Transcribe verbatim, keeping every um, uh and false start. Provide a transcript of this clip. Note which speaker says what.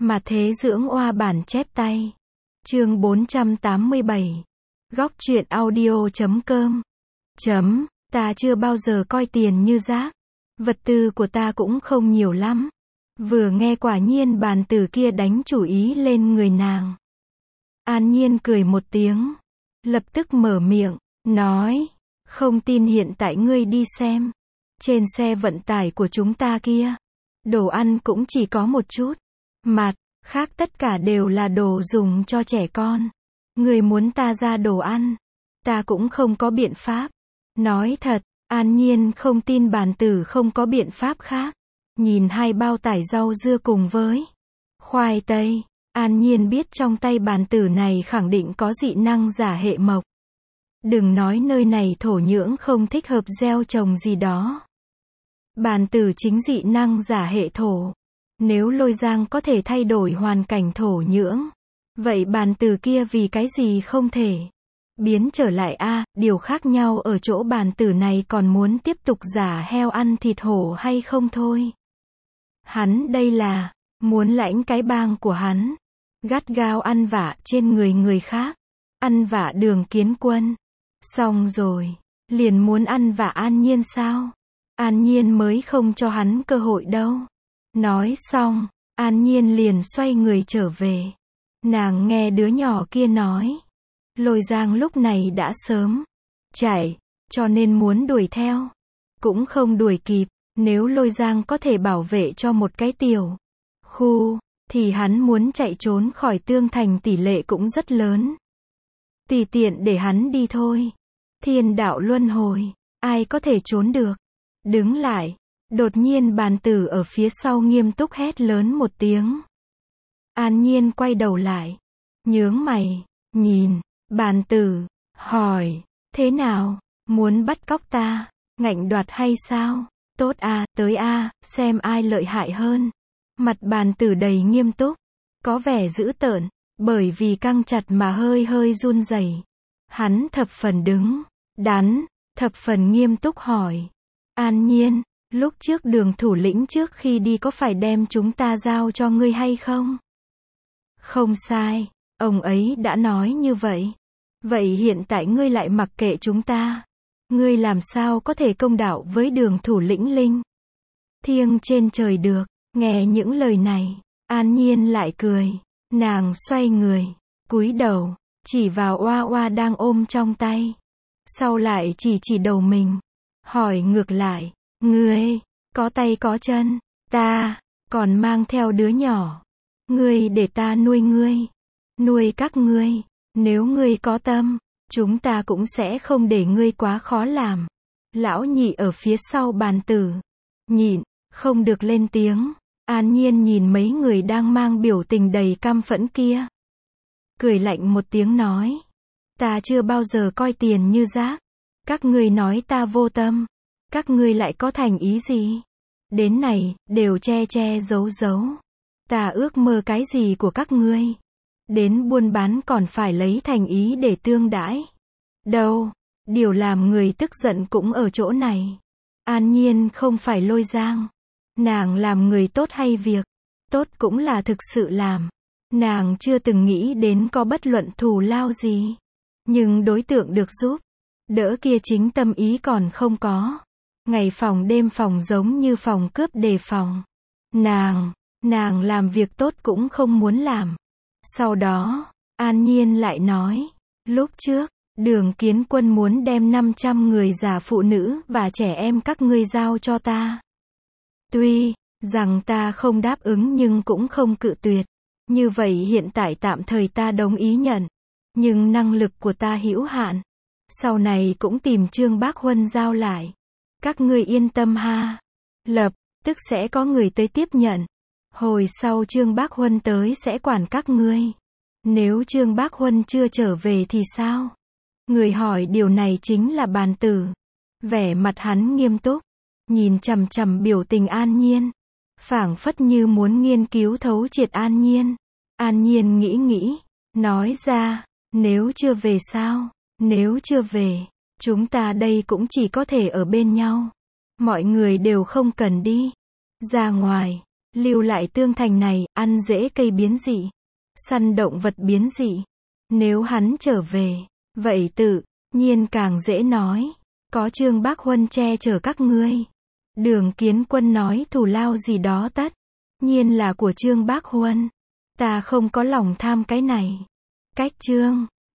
Speaker 1: Mà thế dưỡng oa bản chép tay. Chương bốn trăm tám mươi bảy. Góc truyện audio chấm com. Chấm, ta chưa bao giờ coi tiền như rác. Vật tư của ta cũng không nhiều lắm. Vừa nghe quả nhiên bàn tử kia đánh chủ ý lên người nàng. An Nhiên cười một tiếng. Lập tức mở miệng, nói. Không tin hiện tại ngươi đi xem. Trên xe vận tải của chúng ta kia. Đồ ăn cũng chỉ có một chút. Mặt khác tất cả đều là đồ dùng cho trẻ con. Người muốn ta ra đồ ăn. Ta cũng không có biện pháp. Nói thật, An Nhiên không tin bàn tử không có biện pháp khác. Nhìn hai bao tải rau dưa cùng với khoai tây. An Nhiên biết trong tay bàn tử này khẳng định có dị năng giả hệ mộc. Đừng nói nơi này thổ nhưỡng không thích hợp gieo trồng gì đó. Bàn tử chính dị năng giả hệ thổ. Nếu Lôi Giang có thể thay đổi hoàn cảnh thổ nhưỡng, vậy bàn tử kia vì cái gì không thể biến trở lại a? À, điều khác nhau ở chỗ bàn tử này còn muốn tiếp tục giả heo ăn thịt hổ hay không thôi. Hắn đây là muốn lãnh cái bang của hắn, gắt gao ăn vạ trên người người khác, ăn vạ Đường Kiến Quân. Xong rồi, liền muốn ăn vạ An Nhiên sao? An Nhiên mới không cho hắn cơ hội đâu. Nói xong, An Nhiên liền xoay người trở về. Nàng nghe đứa nhỏ kia nói. Lôi Giang lúc này đã sớm chạy, cho nên muốn đuổi theo. Cũng không đuổi kịp, nếu Lôi Giang có thể bảo vệ cho một cái tiểu khu, thì hắn muốn chạy trốn khỏi Tương Thành tỷ lệ cũng rất lớn. Tùy tiện để hắn đi thôi. Thiên đạo luân hồi, ai có thể trốn được. Đứng lại. Đột nhiên bàn tử ở phía sau nghiêm túc hét lớn một tiếng. An Nhiên quay đầu lại. Nhướng mày. Nhìn. Bàn tử. Hỏi. Thế nào? Muốn bắt cóc ta? Ngạnh đoạt hay sao? Tốt à, tới a, à, xem ai lợi hại hơn. Mặt bàn tử đầy nghiêm túc. Có vẻ dữ tợn. Bởi vì căng chặt mà hơi hơi run rẩy. Hắn thập phần đứng. Đắn. Thập phần nghiêm túc hỏi. An Nhiên. Lúc trước Đường thủ lĩnh trước khi đi có phải đem chúng ta giao cho ngươi hay không? Không sai, ông ấy đã nói như vậy. Vậy hiện tại ngươi lại mặc kệ chúng ta. Ngươi làm sao có thể công đạo với Đường thủ lĩnh linh thiêng trên trời được? Nghe những lời này, An Nhiên lại cười. Nàng xoay người, cúi đầu, chỉ vào oa oa đang ôm trong tay. Sau lại chỉ chỉ đầu mình. Hỏi ngược lại. Ngươi, có tay có chân, ta, còn mang theo đứa nhỏ. Ngươi để ta nuôi ngươi, nuôi các ngươi, nếu ngươi có tâm, chúng ta cũng sẽ không để ngươi quá khó làm. Lão nhị ở phía sau bàn tử, nhịn, không được lên tiếng. An Nhiên nhìn mấy người đang mang biểu tình đầy căm phẫn kia. Cười lạnh một tiếng nói. Ta chưa bao giờ coi tiền như rác. Các ngươi nói ta vô tâm. Các ngươi lại có thành ý gì? Đến này, đều che che giấu giấu. Ta ước mơ cái gì của các ngươi? Đến buôn bán còn phải lấy thành ý để tương đãi. Đâu? Điều làm người tức giận cũng ở chỗ này. An Nhiên không phải Lôi Giang. Nàng làm người tốt hay việc tốt cũng là thực sự làm. Nàng chưa từng nghĩ đến có bất luận thù lao gì. Nhưng đối tượng được giúp đỡ kia chính tâm ý còn không có. Ngày phòng đêm phòng giống như phòng cướp đề phòng. Nàng, nàng làm việc tốt cũng không muốn làm. Sau đó, An Nhiên lại nói, lúc trước, Đường Kiến Quân muốn đem năm trăm người già phụ nữ và trẻ em các ngươi giao cho ta. Tuy rằng ta không đáp ứng nhưng cũng không cự tuyệt. Như vậy hiện tại tạm thời ta đồng ý nhận. Nhưng năng lực của ta hữu hạn. Sau này cũng tìm Trương Bác Huân giao lại. Các ngươi yên tâm ha. Lập tức sẽ có người tới tiếp nhận. Hồi sau Trương Bác Huân tới sẽ quản các ngươi. Nếu Trương Bác Huân chưa trở về thì sao? Người hỏi điều này chính là bàn tử. Vẻ mặt hắn nghiêm túc. Nhìn chằm chằm biểu tình An Nhiên. Phảng phất như muốn nghiên cứu thấu triệt An Nhiên. An Nhiên nghĩ nghĩ. Nói ra. Nếu chưa về sao? Nếu chưa về. Chúng ta đây cũng chỉ có thể ở bên nhau. Mọi người đều không cần đi ra ngoài. Lưu lại tương thành này, ăn rễ cây biến dị, săn động vật biến dị. Nếu hắn trở về, vậy tự nhiên càng dễ nói. Có Trương Bác Huân che chở các ngươi. Đường Kiến Quân nói thù lao gì đó tất nhiên là của Trương Bác Huân. Ta không có lòng tham cái này. Cách Trương